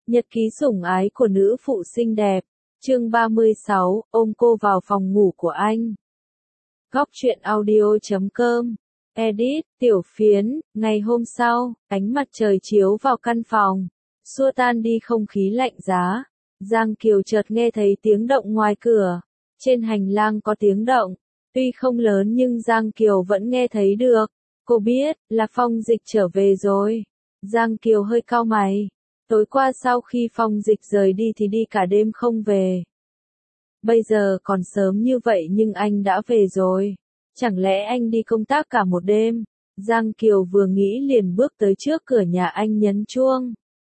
Nhật ký sủng ái của nữ phụ xinh đẹp. Chương 36, ôm cô vào phòng ngủ của anh. Góc truyện audio.com. Edit, Tiểu Phiến. Ngày hôm sau, ánh mặt trời chiếu vào căn phòng, xua tan đi không khí lạnh giá. Giang Kiều chợt nghe thấy tiếng động ngoài cửa. Trên hành lang có tiếng động, tuy không lớn nhưng Giang Kiều vẫn nghe thấy được. Cô biết, là Phong Dịch trở về rồi. Giang Kiều hơi cau mày. Tối qua sau khi Phong Dịch rời đi thì đi cả đêm không về. Bây giờ còn sớm như vậy nhưng anh đã về rồi. Chẳng lẽ anh đi công tác cả một đêm? Giang Kiều vừa nghĩ liền bước tới trước cửa nhà anh nhấn chuông.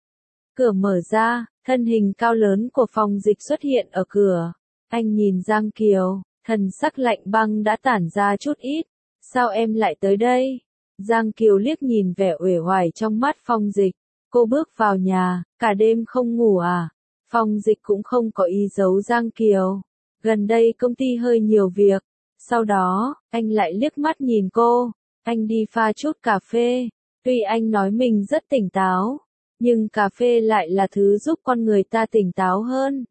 Cửa mở ra, thân hình cao lớn của Phong Dịch xuất hiện ở cửa. Anh nhìn Giang Kiều, thần sắc lạnh băng đã tản ra chút ít. Sao em lại tới đây? Giang Kiều liếc nhìn vẻ uể oải trong mắt Phong Dịch. Cô bước vào nhà, cả đêm không ngủ à? Phong Dịch cũng không có ý giấu Giang Kiều. Gần đây công ty hơi nhiều việc. Sau đó, anh lại liếc mắt nhìn cô. Anh đi pha chút cà phê. Tuy anh nói mình rất tỉnh táo, nhưng cà phê lại là thứ giúp con người ta tỉnh táo hơn.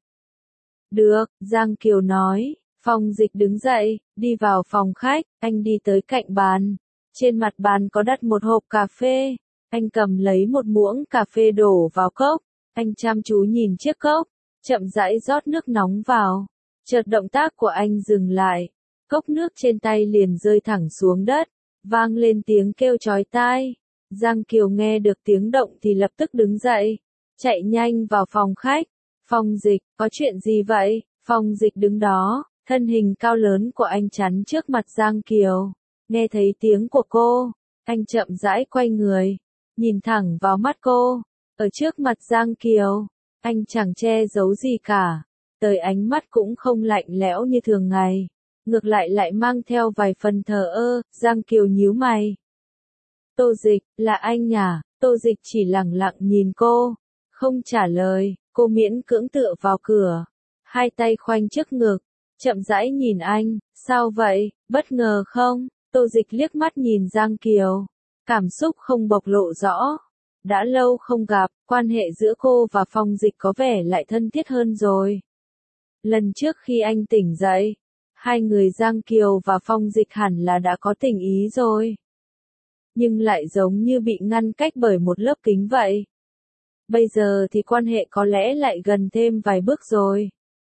Được, Giang Kiều nói. Phong Dịch đứng dậy, đi vào phòng khách. Anh đi tới cạnh bàn. Trên mặt bàn có đặt một hộp cà phê. Anh cầm lấy một muỗng cà phê đổ vào cốc. Anh chăm chú nhìn chiếc cốc, chậm rãi rót nước nóng vào. Chợt động tác của anh dừng lại. Cốc nước trên tay liền rơi thẳng xuống đất, vang lên tiếng kêu chói tai. Giang Kiều nghe được tiếng động thì lập tức đứng dậy, chạy nhanh vào phòng khách. Phong Dịch, có chuyện gì vậy? Phong Dịch đứng đó, thân hình cao lớn của anh chắn trước mặt Giang Kiều. Nghe thấy tiếng của cô, anh chậm rãi quay người, nhìn thẳng vào mắt cô. Ở trước mặt Giang Kiều, anh chẳng che giấu gì cả. Tới ánh mắt cũng không lạnh lẽo như thường ngày, ngược lại mang theo vài phần thờ ơ. Giang Kiều nhíu mày. Tô Dịch, là anh à? Tô Dịch chỉ lẳng lặng nhìn cô, không trả lời. Cô miễn cưỡng tựa vào cửa, hai tay khoanh trước ngực, chậm rãi nhìn anh. Sao vậy, bất ngờ không? Tô Dịch liếc mắt nhìn Giang Kiều, cảm xúc không bộc lộ rõ. Đã lâu không gặp, quan hệ giữa cô và Phong Dịch có vẻ lại thân thiết hơn rồi. Lần trước khi anh tỉnh dậy, hai người Giang Kiều và Phong Dịch hẳn là đã có tình ý rồi. Nhưng lại giống như bị ngăn cách bởi một lớp kính vậy. Bây giờ thì quan hệ có lẽ lại gần thêm vài bước rồi.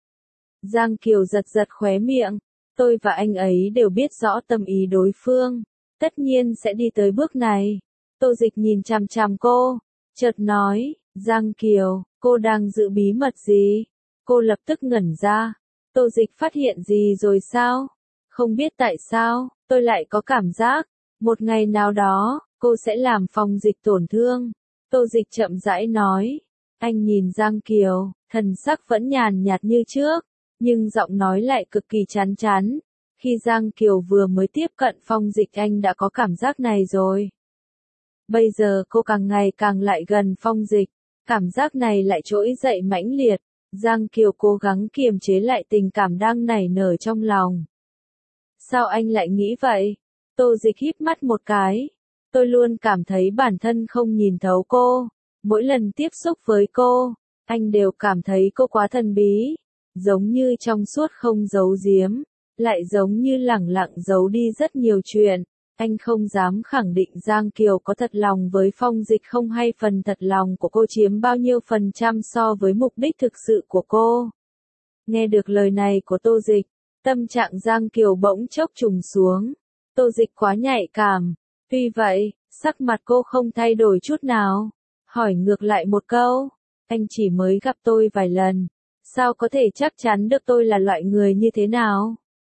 Giang Kiều giật giật khóe miệng. Tôi và anh ấy đều biết rõ tâm ý đối phương, tất nhiên sẽ đi tới bước này. Tô Dịch nhìn chằm chằm cô, chợt nói, Giang Kiều, cô đang giữ bí mật gì? Cô lập tức ngẩn ra. Tô Dịch phát hiện gì rồi sao? Không biết tại sao, tôi lại có cảm giác, một ngày nào đó, cô sẽ làm Phong Dịch tổn thương. Tô Dịch chậm rãi nói. Anh nhìn Giang Kiều, thần sắc vẫn nhàn nhạt như trước, nhưng giọng nói lại cực kỳ chán chán. Khi Giang Kiều vừa mới tiếp cận Phong Dịch anh đã có cảm giác này rồi. Bây giờ cô càng ngày càng lại gần Phong Dịch, cảm giác này lại trỗi dậy mãnh liệt. Giang Kiều cố gắng kiềm chế lại tình cảm đang nảy nở trong lòng. Sao anh lại nghĩ vậy? Tô Dịch híp mắt một cái. Tôi luôn cảm thấy bản thân không nhìn thấu cô. Mỗi lần tiếp xúc với cô, anh đều cảm thấy cô quá thần bí. Giống như trong suốt không giấu giếm, lại giống như lẳng lặng giấu đi rất nhiều chuyện. Anh không dám khẳng định Giang Kiều có thật lòng với Phong Dịch không, hay phần thật lòng của cô chiếm bao nhiêu phần trăm so với mục đích thực sự của cô. Nghe được lời này của Tô Dịch, tâm trạng Giang Kiều bỗng chốc trùng xuống. Tô Dịch quá nhạy cảm. Tuy vậy, sắc mặt cô không thay đổi chút nào. Hỏi ngược lại một câu, anh chỉ mới gặp tôi vài lần, sao có thể chắc chắn được tôi là loại người như thế nào?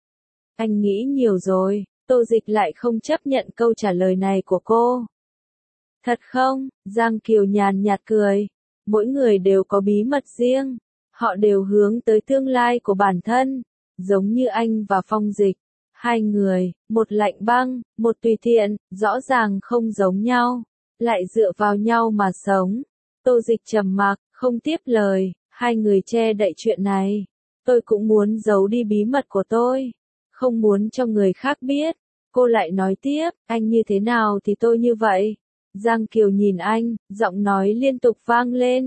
Anh nghĩ nhiều rồi. Tô Dịch lại không chấp nhận câu trả lời này của cô. Thật không? Giang Kiều nhàn nhạt cười. Mỗi người đều có bí mật riêng. Họ đều hướng tới tương lai của bản thân. Giống như anh và Phong Dịch. Hai người, một lạnh băng, một tùy tiện, rõ ràng không giống nhau. Lại dựa vào nhau mà sống. Tô Dịch trầm mặc, không tiếp lời. Hai người che đậy chuyện này. Tôi cũng muốn giấu đi bí mật của tôi. Không muốn cho người khác biết. Cô lại nói tiếp, anh như thế nào thì tôi như vậy. Giang Kiều nhìn anh, giọng nói liên tục vang lên.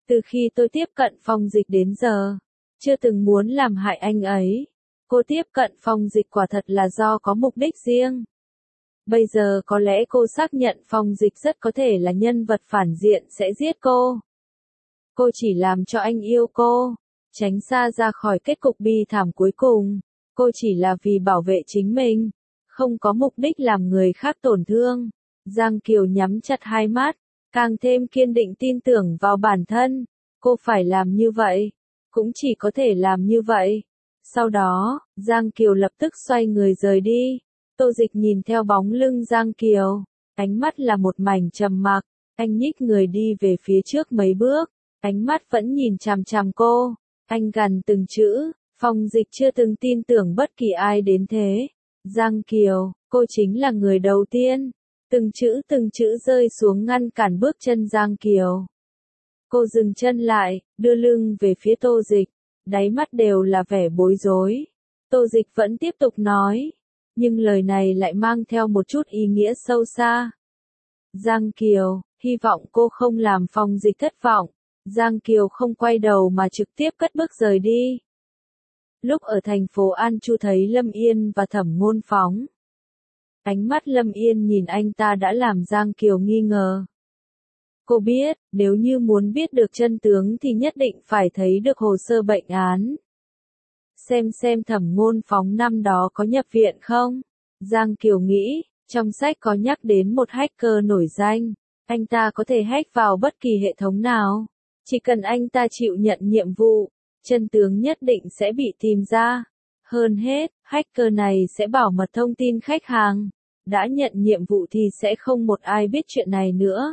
Từ khi tôi tiếp cận Phong Dịch đến giờ, chưa từng muốn làm hại anh ấy. Cô tiếp cận Phong Dịch quả thật là do có mục đích riêng. Bây giờ có lẽ cô xác nhận Phong Dịch rất có thể là nhân vật phản diện sẽ giết cô. Cô chỉ làm cho anh yêu cô, tránh xa ra khỏi kết cục bi thảm cuối cùng. Cô chỉ là vì bảo vệ chính mình, không có mục đích làm người khác tổn thương. Giang Kiều nhắm chặt hai mắt, càng thêm kiên định tin tưởng vào bản thân. Cô phải làm như vậy, cũng chỉ có thể làm như vậy. Sau đó, Giang Kiều lập tức xoay người rời đi. Tô Dịch nhìn theo bóng lưng Giang Kiều, ánh mắt là một mảnh trầm mặc. Anh nhích người đi về phía trước mấy bước, ánh mắt vẫn nhìn chằm chằm cô. Anh gằn từng chữ, Phong Dịch chưa từng tin tưởng bất kỳ ai đến thế. Giang Kiều, cô chính là người đầu tiên. Từng chữ rơi xuống ngăn cản bước chân Giang Kiều. Cô dừng chân lại, đưa lưng về phía Tô Dịch, đáy mắt đều là vẻ bối rối. Tô Dịch vẫn tiếp tục nói, nhưng lời này lại mang theo một chút ý nghĩa sâu xa. Giang Kiều, hy vọng cô không làm Phong Dịch thất vọng. Giang Kiều không quay đầu mà trực tiếp cất bước rời đi. Lúc ở thành phố An Chu thấy Lâm Yên và Thẩm Ngôn Phóng. Ánh mắt Lâm Yên nhìn anh ta đã làm Giang Kiều nghi ngờ. Cô biết, nếu như muốn biết được chân tướng thì nhất định phải thấy được hồ sơ bệnh án. Xem Thẩm Ngôn Phóng năm đó có nhập viện không? Giang Kiều nghĩ, trong sách có nhắc đến một hacker nổi danh. Anh ta có thể hack vào bất kỳ hệ thống nào. Chỉ cần anh ta chịu nhận nhiệm vụ, chân tướng nhất định sẽ bị tìm ra. Hơn hết, hacker này sẽ bảo mật thông tin khách hàng. Đã nhận nhiệm vụ thì sẽ không một ai biết chuyện này nữa.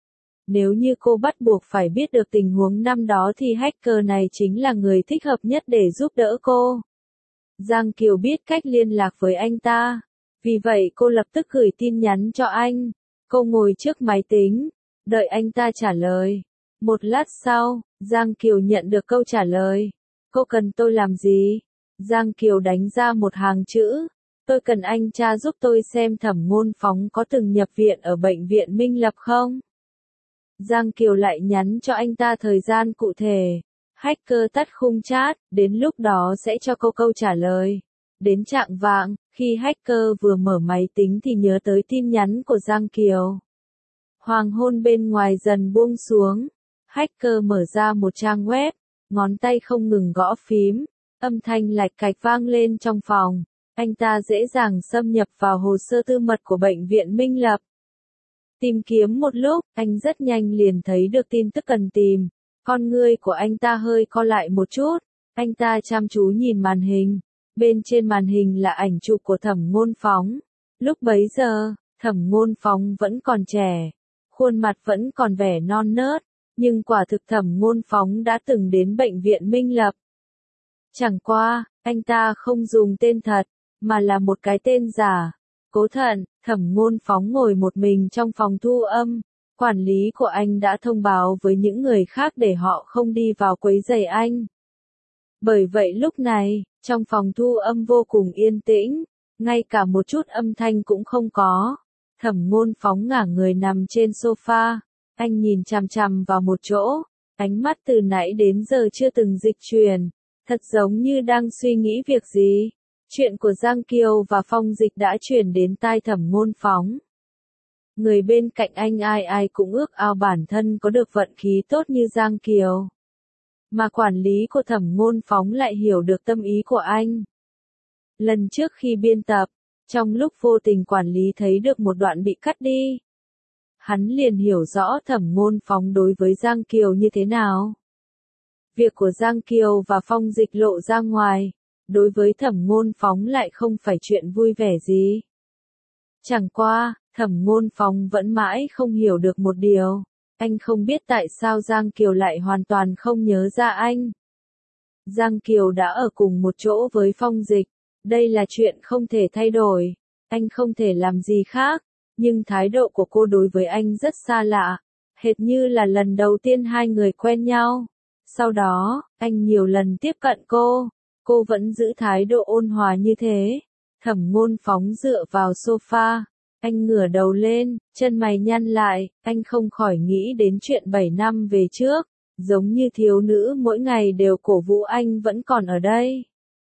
Nếu như cô bắt buộc phải biết được tình huống năm đó thì hacker này chính là người thích hợp nhất để giúp đỡ cô. Giang Kiều biết cách liên lạc với anh ta. Vì vậy cô lập tức gửi tin nhắn cho anh. Cô ngồi trước máy tính, đợi anh ta trả lời. Một lát sau, Giang Kiều nhận được câu trả lời. Cô cần tôi làm gì? Giang Kiều đánh ra một hàng chữ. Tôi cần anh tra giúp tôi xem Thẩm Ngôn Phóng có từng nhập viện ở bệnh viện Minh Lập không? Giang Kiều lại nhắn cho anh ta thời gian cụ thể. Hacker tắt khung chat, đến lúc đó sẽ cho cô câu trả lời. Đến chạng vạng, khi hacker vừa mở máy tính thì nhớ tới tin nhắn của Giang Kiều. Hoàng hôn bên ngoài dần buông xuống. Hacker mở ra một trang web, ngón tay không ngừng gõ phím, âm thanh lạch cạch vang lên trong phòng. Anh ta dễ dàng xâm nhập vào hồ sơ tư mật của bệnh viện Minh Lập. Tìm kiếm một lúc, anh rất nhanh liền thấy được tin tức cần tìm. Con ngươi của anh ta hơi co lại một chút. Anh ta chăm chú nhìn màn hình. Bên trên màn hình là ảnh chụp của Thẩm Ngôn Phóng. Lúc bấy giờ, Thẩm Ngôn Phóng vẫn còn trẻ. Khuôn mặt vẫn còn vẻ non nớt. Nhưng quả thực Thẩm Ngôn Phóng đã từng đến bệnh viện Minh Lập. Chẳng qua, anh ta không dùng tên thật, mà là một cái tên giả. Cố Thận, Thẩm Ngôn Phóng ngồi một mình trong phòng thu âm. Quản lý của anh đã thông báo với những người khác để họ không đi vào quấy rầy anh. Bởi vậy lúc này, trong phòng thu âm vô cùng yên tĩnh, ngay cả một chút âm thanh cũng không có. Thẩm Ngôn Phóng ngả người nằm trên sofa, anh nhìn chằm chằm vào một chỗ, ánh mắt từ nãy đến giờ chưa từng dịch chuyển, thật giống như đang suy nghĩ việc gì. Chuyện của Giang Kiều và Phong Dịch đã chuyển đến tai Thẩm Ngôn Phóng. Người bên cạnh anh ai ai cũng ước ao bản thân có được vận khí tốt như Giang Kiều. Mà quản lý của Thẩm Ngôn Phóng lại hiểu được tâm ý của anh. Lần trước khi biên tập, trong lúc vô tình quản lý thấy được một đoạn bị cắt đi. Hắn liền hiểu rõ Thẩm Ngôn Phóng đối với Giang Kiều như thế nào. Việc của Giang Kiều và Phong Dịch lộ ra ngoài, đối với Thẩm Ngôn Phóng lại không phải chuyện vui vẻ gì. Chẳng qua, Thẩm Ngôn Phóng vẫn mãi không hiểu được một điều. Anh không biết tại sao Giang Kiều lại hoàn toàn không nhớ ra anh. Giang Kiều đã ở cùng một chỗ với Phong Dịch. Đây là chuyện không thể thay đổi. Anh không thể làm gì khác. Nhưng thái độ của cô đối với anh rất xa lạ. Hệt như là lần đầu tiên hai người quen nhau. Sau đó, anh nhiều lần tiếp cận cô. Cô vẫn giữ thái độ ôn hòa như thế. Thẩm Ngôn Phóng dựa vào sofa. Anh ngửa đầu lên, chân mày nhăn lại, anh không khỏi nghĩ đến chuyện 7 năm về trước. giống như thiếu nữ mỗi ngày đều cổ vũ anh vẫn còn ở đây.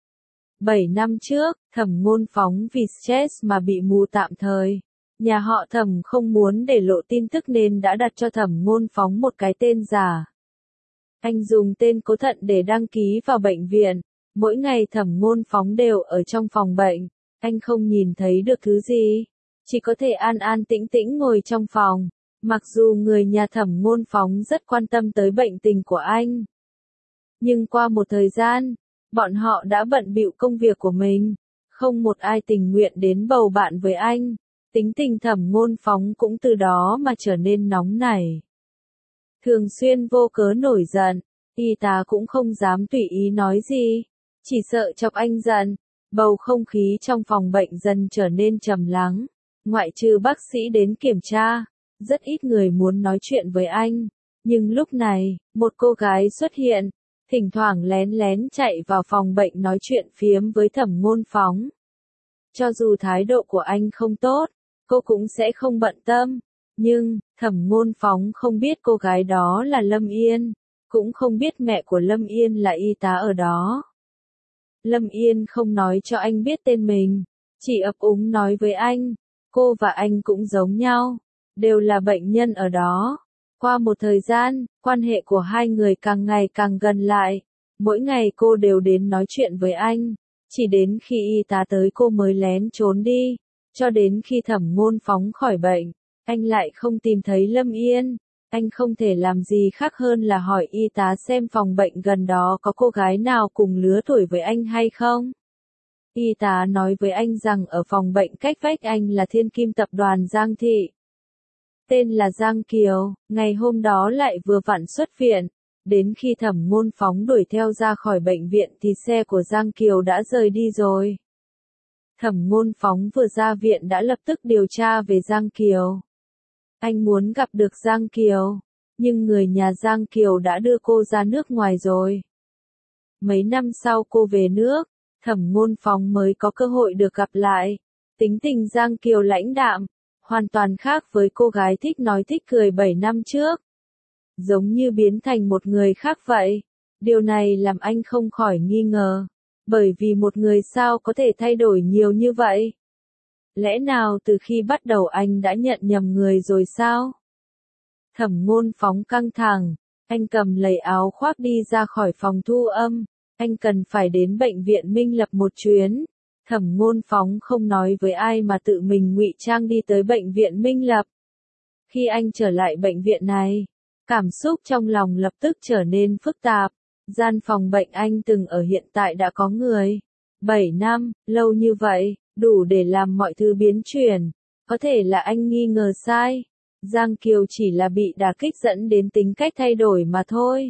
7 năm trước, Thẩm Ngôn Phóng vì stress mà bị mù tạm thời. Nhà họ Thẩm không muốn để lộ tin tức nên đã đặt cho Thẩm Ngôn Phóng một cái tên giả. Anh dùng tên Cố Thận để đăng ký vào bệnh viện. Mỗi ngày Thẩm Ngôn Phóng đều ở trong phòng bệnh. Anh không nhìn thấy được thứ gì. Chỉ có thể an an tĩnh tĩnh ngồi trong phòng. Mặc dù người nhà Thẩm Ngôn Phóng rất quan tâm tới bệnh tình của anh. Nhưng qua một thời gian, bọn họ đã bận bịu công việc của mình. Không một ai tình nguyện đến bầu bạn với anh. Tính tình Thẩm Ngôn Phóng cũng từ đó mà trở nên nóng nảy. Thường xuyên vô cớ nổi giận, y tá cũng không dám tùy ý nói gì, chỉ sợ chọc anh giận. Bầu không khí trong phòng bệnh dần trở nên trầm lắng, ngoại trừ bác sĩ đến kiểm tra, rất ít người muốn nói chuyện với anh. Nhưng lúc này, một cô gái xuất hiện, thỉnh thoảng lén lén chạy vào phòng bệnh nói chuyện phiếm với Thẩm Ngôn Phóng. Cho dù thái độ của anh không tốt, cô cũng sẽ không bận tâm. Nhưng, Thẩm Ngôn Phóng không biết cô gái đó là Lâm Yên, cũng không biết mẹ của Lâm Yên là y tá ở đó. Lâm Yên không nói cho anh biết tên mình, chỉ ấp úng nói với anh, cô và anh cũng giống nhau, đều là bệnh nhân ở đó. Qua một thời gian, quan hệ của hai người càng ngày càng gần lại, mỗi ngày cô đều đến nói chuyện với anh, chỉ đến khi y tá tới cô mới lén trốn đi, cho đến khi Thẩm Ngôn Phóng khỏi bệnh. Anh lại không tìm thấy Lâm Yên, anh không thể làm gì khác hơn là hỏi y tá xem phòng bệnh gần đó có cô gái nào cùng lứa tuổi với anh hay không. Y tá nói với anh rằng ở phòng bệnh cách vách anh là Thiên Kim tập đoàn Giang Thị. Tên là Giang Kiều, ngày hôm đó lại vừa vặn xuất viện, đến khi Thẩm Ngôn Phóng đuổi theo ra khỏi bệnh viện thì xe của Giang Kiều đã rời đi rồi. Thẩm Ngôn Phóng vừa ra viện đã lập tức điều tra về Giang Kiều. Anh muốn gặp được Giang Kiều, nhưng người nhà Giang Kiều đã đưa cô ra nước ngoài rồi. Mấy năm sau cô về nước, Thẩm Ngôn Phóng mới có cơ hội được gặp lại. Tính tình Giang Kiều lãnh đạm, hoàn toàn khác với cô gái thích nói thích cười 7 năm trước. Giống như biến thành một người khác vậy. Điều này làm anh không khỏi nghi ngờ. Bởi vì một người sao có thể thay đổi nhiều như vậy? Lẽ nào từ khi bắt đầu anh đã nhận nhầm người rồi sao? Thẩm Ngôn Phóng căng thẳng, anh cầm lấy áo khoác đi ra khỏi phòng thu âm, anh cần phải đến bệnh viện Minh Lập một chuyến. Thẩm Ngôn Phóng không nói với ai mà tự mình ngụy trang đi tới bệnh viện Minh Lập. Khi anh trở lại bệnh viện này, cảm xúc trong lòng lập tức trở nên phức tạp. Gian phòng bệnh anh từng ở hiện tại đã có người. 7 năm, lâu như vậy, đủ để làm mọi thứ biến chuyển. Có thể là anh nghi ngờ sai. Giang Kiều chỉ là bị đả kích dẫn đến tính cách thay đổi mà thôi.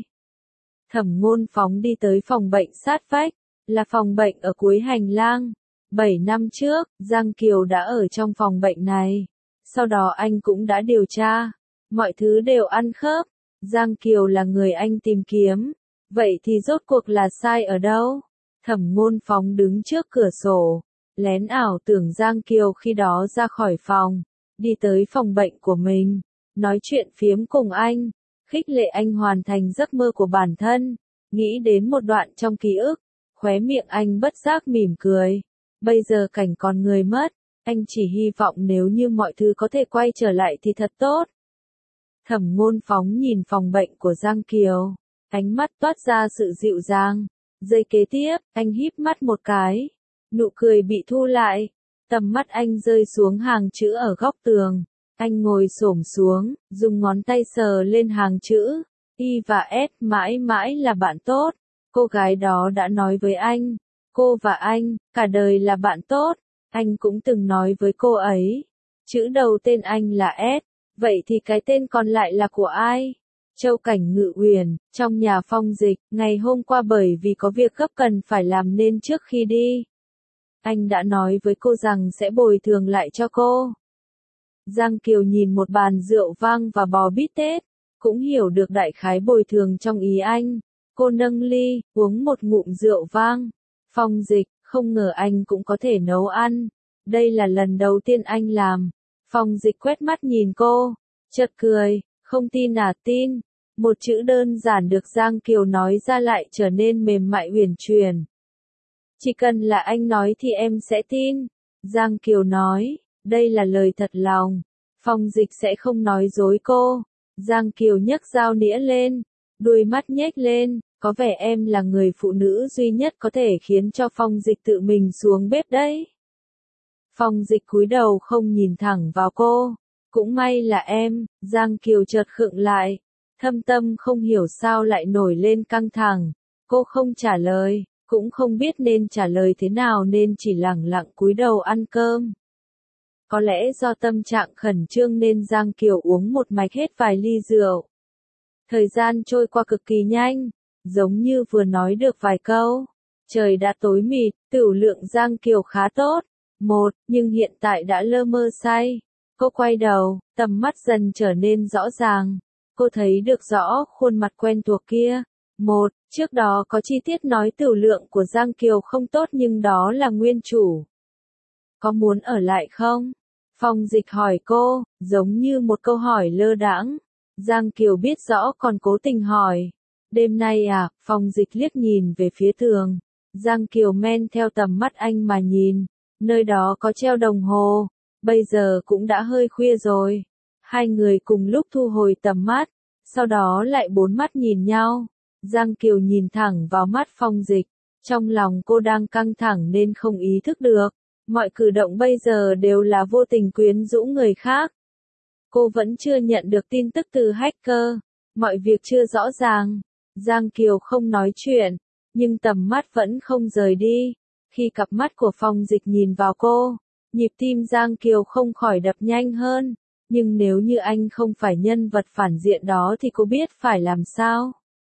Thẩm Ngôn Phóng đi tới phòng bệnh sát vách, là phòng bệnh ở cuối hành lang. 7 năm trước, Giang Kiều đã ở trong phòng bệnh này. Sau đó anh cũng đã điều tra. Mọi thứ đều ăn khớp. Giang Kiều là người anh tìm kiếm. Vậy thì rốt cuộc là sai ở đâu? Thẩm Ngôn Phóng đứng trước cửa sổ, lén ảo tưởng Giang Kiều khi đó ra khỏi phòng, đi tới phòng bệnh của mình, nói chuyện phiếm cùng anh, khích lệ anh hoàn thành giấc mơ của bản thân. Nghĩ đến một đoạn trong ký ức, khóe miệng anh bất giác mỉm cười. Bây giờ cảnh còn người mất, anh chỉ hy vọng nếu như mọi thứ có thể quay trở lại thì thật tốt. Thẩm Ngôn Phóng nhìn phòng bệnh của Giang Kiều, ánh mắt toát ra sự dịu dàng. Giây kế tiếp, anh híp mắt một cái, nụ cười bị thu lại, tầm mắt anh rơi xuống hàng chữ ở góc tường. Anh ngồi xổm xuống, dùng ngón tay sờ lên hàng chữ, Y và S mãi mãi là bạn tốt. Cô gái đó đã nói với anh, cô và anh, cả đời là bạn tốt. Anh cũng từng nói với cô ấy, chữ đầu tên anh là S, vậy thì cái tên còn lại là của ai? Châu Cảnh Ngự Uyển, trong nhà Phong Dịch, ngày hôm qua bởi vì có việc gấp cần phải làm nên trước khi đi. Anh đã nói với cô rằng sẽ bồi thường lại cho cô. Giang Kiều nhìn một bàn rượu vang và bò bít tết, cũng hiểu được đại khái bồi thường trong ý anh. Cô nâng ly, uống một ngụm rượu vang. Phong Dịch, không ngờ anh cũng có thể nấu ăn. Đây là lần đầu tiên anh làm. Phong Dịch quét mắt nhìn cô, chợt cười, không tin à tin. Một chữ đơn giản được Giang Kiều nói ra lại trở nên mềm mại uyển chuyển. Chỉ cần là anh nói thì em sẽ tin. Giang Kiều nói, đây là lời thật lòng. Phong Dịch sẽ không nói dối cô. Giang Kiều nhấc dao nĩa lên, đuôi mắt nhếch lên, có vẻ em là người phụ nữ duy nhất có thể khiến cho Phong Dịch tự mình xuống bếp đấy. Phong Dịch cúi đầu không nhìn thẳng vào cô. Cũng may là em, Giang Kiều chợt khựng lại. Thâm tâm không hiểu sao lại nổi lên căng thẳng. Cô không trả lời, cũng không biết nên trả lời thế nào nên chỉ lẳng lặng cúi đầu ăn cơm. Có lẽ do tâm trạng khẩn trương nên Giang Kiều uống một mạch hết vài ly rượu. Thời gian trôi qua cực kỳ nhanh, giống như vừa nói được vài câu. Trời đã tối mịt, tửu lượng Giang Kiều khá tốt. Nhưng hiện tại đã lơ mơ say. Cô quay đầu, tầm mắt dần trở nên rõ ràng. Cô thấy được rõ khuôn mặt quen thuộc kia. Trước đó có chi tiết nói tửu lượng của Giang Kiều không tốt nhưng đó là nguyên chủ. Có muốn ở lại không? Phong Dịch hỏi cô, giống như một câu hỏi lơ đãng. Giang Kiều biết rõ còn cố tình hỏi. Đêm nay à? Phong Dịch liếc nhìn về phía tường. Giang Kiều men theo tầm mắt anh mà nhìn. Nơi đó có treo đồng hồ. Bây giờ cũng đã hơi khuya rồi. Hai người cùng lúc thu hồi tầm mắt. Sau đó lại bốn mắt nhìn nhau. Giang Kiều nhìn thẳng vào mắt Phong Dịch. Trong lòng cô đang căng thẳng nên không ý thức được. Mọi cử động bây giờ đều là vô tình quyến rũ người khác. Cô vẫn chưa nhận được tin tức từ hacker. Mọi việc chưa rõ ràng. Giang Kiều không nói chuyện. Nhưng tầm mắt vẫn không rời đi. Khi cặp mắt của Phong Dịch nhìn vào cô, nhịp tim Giang Kiều không khỏi đập nhanh hơn. Nhưng nếu như anh không phải nhân vật phản diện đó thì cô biết phải làm sao.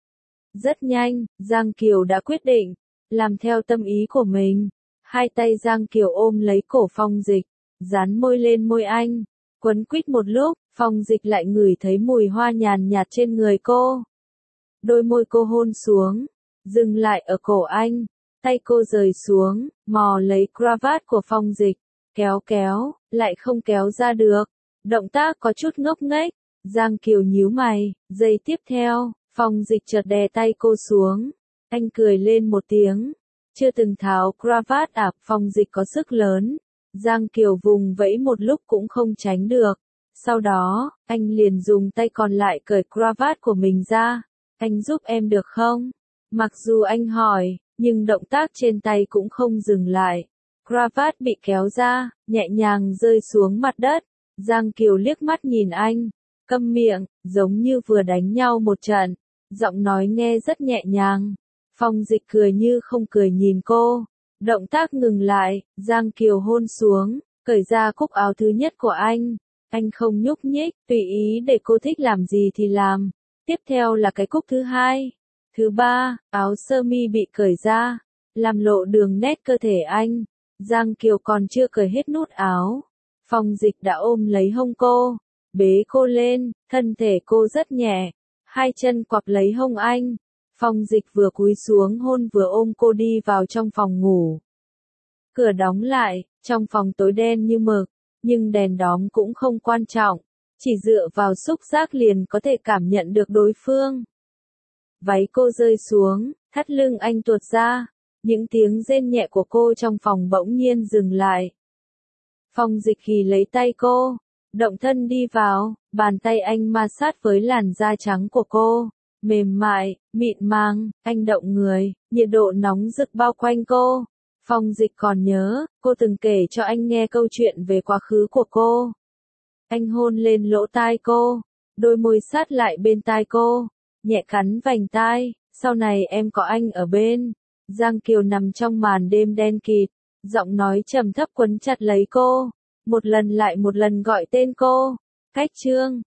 Rất nhanh, Giang Kiều đã quyết định, làm theo tâm ý của mình. Hai tay Giang Kiều ôm lấy cổ Phong Dịch, dán môi lên môi anh. Quấn quýt một lúc, Phong Dịch lại ngửi thấy mùi hoa nhàn nhạt trên người cô. Đôi môi cô hôn xuống, dừng lại ở cổ anh. Tay cô rời xuống, mò lấy cravat của Phong Dịch, kéo, lại không kéo ra được. Động tác có chút ngốc nghếch. Giang Kiều nhíu mày, giây tiếp theo, Phong Dịch chợt đè tay cô xuống. Anh cười lên một tiếng. Chưa từng tháo cravat à? Phong Dịch có sức lớn. Giang Kiều vùng vẫy một lúc cũng không tránh được. Sau đó, anh liền dùng tay còn lại cởi cravat của mình ra. Anh giúp em được không? Mặc dù anh hỏi, nhưng động tác trên tay cũng không dừng lại. Cravat bị kéo ra, nhẹ nhàng rơi xuống mặt đất. Giang Kiều liếc mắt nhìn anh, câm miệng, giống như vừa đánh nhau một trận. Giọng nói nghe rất nhẹ nhàng. Phong Dịch cười như không cười nhìn cô. Động tác ngừng lại, Giang Kiều hôn xuống, cởi ra cúc áo thứ nhất của anh. Anh không nhúc nhích, tùy ý để cô thích làm gì thì làm. Tiếp theo là cái cúc thứ hai. Thứ ba, áo sơ mi bị cởi ra, làm lộ đường nét cơ thể anh. Giang Kiều còn chưa cởi hết nút áo. Phong Dịch đã ôm lấy hông cô, bế cô lên, thân thể cô rất nhẹ. Hai chân quặp lấy hông anh. Phong Dịch vừa cúi xuống hôn vừa ôm cô đi vào trong phòng ngủ. Cửa đóng lại, trong phòng tối đen như mực, nhưng đèn đóm cũng không quan trọng. Chỉ dựa vào xúc giác liền có thể cảm nhận được đối phương. Váy cô rơi xuống, thắt lưng anh tuột ra. Những tiếng rên nhẹ của cô trong phòng bỗng nhiên dừng lại. Phong Dịch ghi lấy tay cô, động thân đi vào, bàn tay anh ma sát với làn da trắng của cô. Mềm mại, mịn màng, anh động người, nhiệt độ nóng rực bao quanh cô. Phong Dịch còn nhớ, cô từng kể cho anh nghe câu chuyện về quá khứ của cô. Anh hôn lên lỗ tai cô, đôi môi sát lại bên tai cô, nhẹ cắn vành tai, sau này em có anh ở bên. Giang Kiều nằm trong màn đêm đen kịt, giọng nói trầm thấp quấn chặt lấy cô, một lần lại một lần gọi tên cô. Cách chương